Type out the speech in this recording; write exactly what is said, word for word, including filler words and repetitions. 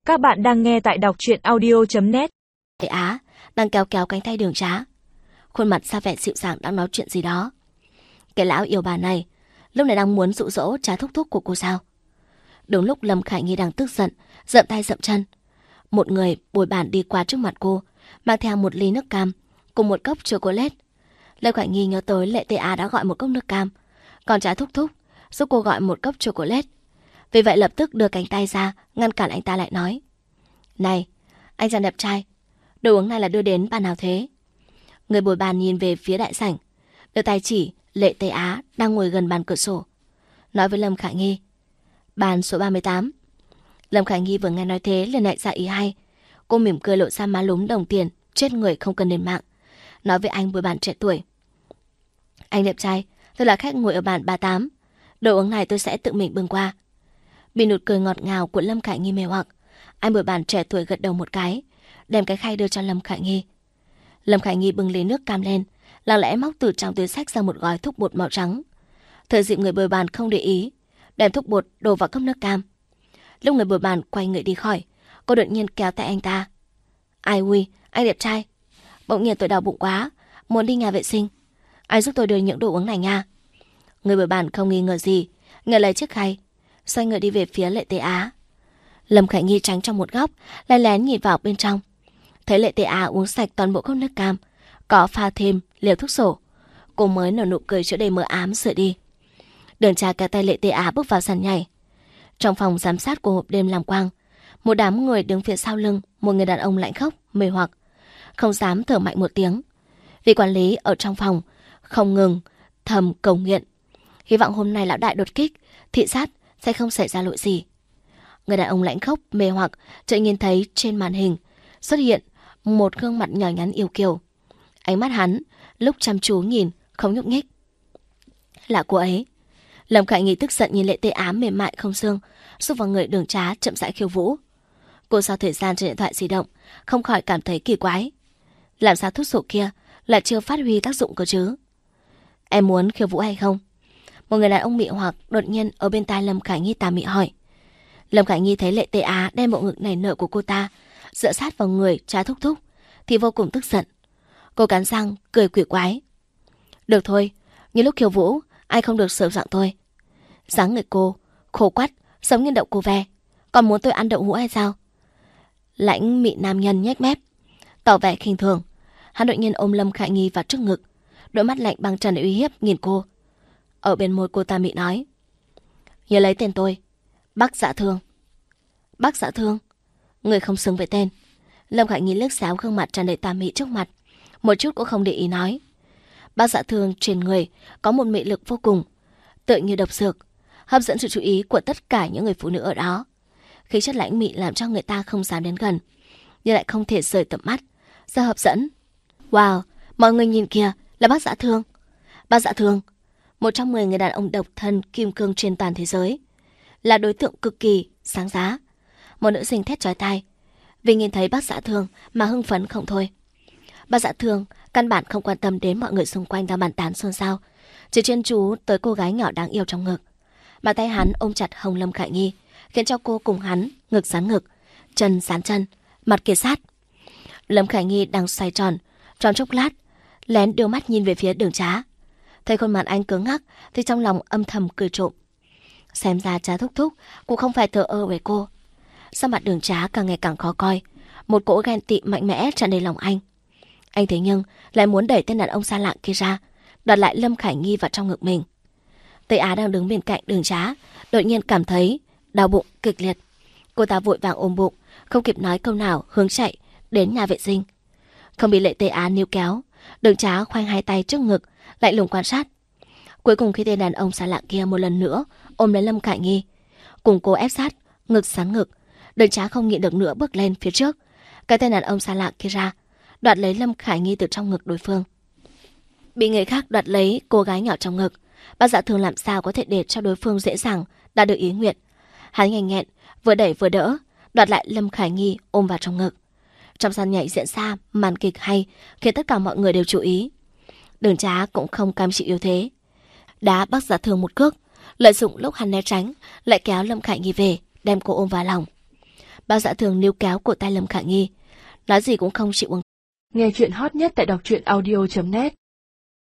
Các bạn đang nghe tại đọc truyện audio chấm net. Tề Á đang kéo kéo cánh tay Đường Trá, khuôn mặt xa vẻ dịu dàng đang nói chuyện gì đó. Cái lão yêu bà này lúc này đang muốn dụ dỗ Trá thúc thúc của cô sao? Đúng lúc Lâm Khải Nhi đang tức giận, dậm tay dậm chân, một người bồi bàn đi qua trước mặt cô, mang theo một ly nước cam cùng một cốc chocolate. Lâm Khải Nhi nhớ tới Lệ Tề Á đã gọi một cốc nước cam, còn Trá thúc thúc giúp cô gọi một cốc chocolate. Vì vậy lập tức đưa cánh tay ra ngăn cản anh ta, lại nói: "Này, anh chàng đẹp trai, đồ uống này là đưa đến bàn nào thế?" Người bồi bàn nhìn về phía đại sảnh, đưa tay chỉ Lệ Tề Á đang ngồi gần bàn cửa sổ, nói với Lâm Khải Nhi: "Bàn số ba mươi tám." Lâm Khải Nhi vừa nghe nói thế liền nảy ra ý hay. Cô mỉm cười lộ ra má lúm đồng tiền chết người không cần đến mạng, nói với anh bồi bàn trẻ tuổi: "Anh đẹp trai, tôi là khách ngồi ở bàn ba mươi tám. Đồ uống này tôi sẽ tự mình bưng qua." Bị nụ cười ngọt ngào của Lâm Khải Nhi mê hoặc, anh bồi bàn trẻ tuổi gật đầu một cái, đem cái khay đưa cho Lâm Khải Nhi. Lâm Khải Nhi bưng ly nước cam lên, lặng lẽ móc từ trong túi xách ra một gói thuốc bột màu trắng. Thời dịp người bồi bàn không để ý, đem thuốc bột đổ vào cốc nước cam. Lúc người bồi bàn quay người đi khỏi, cô đột nhiên kéo tay anh ta: "Ai ui, anh đẹp trai, bỗng nhiên tôi đau bụng quá, muốn đi nhà vệ sinh. Anh giúp tôi đưa những đồ uống này nha." Người bồi bàn không nghi ngờ gì, nhận lấy chiếc khay, xoay người đi về phía Lệ Tề Á. Lâm Khải Nhi tránh trong một góc, lén lén nhìn vào bên trong, thấy Lệ Tề Á uống sạch toàn bộ cốc nước cam, có pha thêm liều thuốc sổ. Cô mới nở nụ cười chứa đầy mờ ám rời đi. Đường Trà kéo tay Lệ Tề Á bước vào sàn nhảy. Trong phòng giám sát của hộp đêm làm quang, một đám người đứng phía sau lưng một người đàn ông lạnh khốc mê hoặc, không dám thở mạnh một tiếng. Vị quản lý ở trong phòng không ngừng thầm cầu nguyện, hy vọng hôm nay lão đại đột kích, thị sát sẽ không xảy ra lỗi gì. Người đàn ông lãnh khốc mê hoặc chợt nhìn thấy trên màn hình xuất hiện một gương mặt nhỏ nhắn yêu kiều. Ánh mắt hắn lúc chăm chú nhìn không nhúc nhích. Là cô ấy. Lâm Khải Nhi tức giận nhìn Lệ Tề Á mềm mại không xương xúc vào người Đường Trá chậm rãi khiêu vũ. Cô sao thời gian trên điện thoại di động, không khỏi cảm thấy kỳ quái. Làm sao thuốc sổ kia lại chưa phát huy tác dụng cơ chứ? "Em muốn khiêu vũ hay không?" Một người đàn ông mị hoặc đột nhiên ở bên tai Lâm Khải Nhi tà mị hỏi. Lâm Khải Nhi thấy Lệ Tề Á đem bộ ngực nảy nở của cô ta dựa sát vào người Trá thúc thúc thì vô cùng tức giận. Cô cắn răng cười quỷ quái: "Được thôi, như lúc khiêu vũ ai không được sờ soạng tôi." Dáng người cô khô quắt giống như đậu cô ve, còn muốn tôi ăn đậu hũ hay sao? Lãnh mị nam nhân nhếch mép tỏ vẻ khinh thường. Hắn đột nhiên ôm Lâm Khải Nhi vào trước ngực, đôi mắt lạnh băng trần uy hiếp nhìn cô. Ở bên môi cô ta mị nói: "Nhớ lấy tên tôi, Bắc Dạ Thương." Bắc Dạ Thương? Người không xứng với tên. Lâm Khải Nhi liếc xéo gương mặt tràn đầy tà mị trước mặt, một chút cũng không để ý nói: "Bắc Dạ Thương trên người có một mị lực vô cùng, tựa như độc dược, hấp dẫn sự chú ý của tất cả những người phụ nữ ở đó. Khí chất lãnh mị làm cho người ta không dám đến gần, nhưng lại không thể rời tầm mắt, rất hấp dẫn. Wow, mọi người nhìn kìa, là Bắc Dạ Thương." Bắc Dạ Thương, một trong mười người đàn ông độc thân kim cương trên toàn thế giới, là đối tượng cực kỳ sáng giá. Một nữ sinh thét chói tai vì nhìn thấy Bắc Dạ Thương mà hưng phấn không thôi. Bắc Dạ Thương căn bản không quan tâm đến mọi người xung quanh đang bàn tán xôn xao, chỉ chuyên chú tới cô gái nhỏ đáng yêu trong ngực. Bàn tay hắn ôm chặt hông Lâm Khải Nhi, khiến cho cô cùng hắn ngực dán ngực, chân dán chân, mặt kề sát. Lâm Khải Nhi đang xoay tròn, tròn chốc lát, lén đưa mắt nhìn về phía Đường Trá. Thấy khuôn mặt anh cứng ngắc thì trong lòng âm thầm cười trộm. Xem ra Trá thúc thúc cũng không phải thờ ơ với cô. Sao mặt Đường Trá càng ngày càng khó coi, một cỗ ghen tị mạnh mẽ tràn đầy lòng anh. Anh thế nhưng lại muốn đẩy tên đàn ông xa lạ kia ra, đoạt lại Lâm Khải Nhi vào trong ngực mình. Tề Á đang đứng bên cạnh Đường Trá đột nhiên cảm thấy đau bụng kịch liệt. Cô ta vội vàng ôm bụng, không kịp nói câu nào hướng chạy đến nhà vệ sinh. Không bị Lệ Tề Á níu kéo, Đường Trá khoanh hai tay trước ngực, lạnh lùng quan sát. Cuối cùng khi tên đàn ông xa lạ kia một lần nữa ôm lấy Lâm Khải Nhi, cùng cô ép sát, ngực sán ngực, Đường Trá không nhịn được nữa bước lên phía trước, cái tên đàn ông xa lạ kia ra, đoạt lấy Lâm Khải Nhi từ trong ngực đối phương. Bị người khác đoạt lấy cô gái nhỏ trong ngực, Bắc Dạ Thương làm sao có thể để cho đối phương dễ dàng đạt được ý nguyện. Hắn nhanh nhẹn vừa đẩy vừa đỡ, đoạt lại Lâm Khải Nhi ôm vào trong ngực. Trong sàn nhảy diễn ra màn kịch hay khiến tất cả mọi người đều chú ý. Đường Trá cũng không cam chịu yếu thế, đá Bắc Dạ Thương một cước, lợi dụng lúc hắn né tránh lại kéo Lâm Khải Nhi về, đem cô ôm vào lòng. Bao Dạ Thường níu kéo cổ tay Lâm Khả Nghi, nói gì cũng không chịu buông. Nghe chuyện hot nhất tại đọc truyện audio chấm net.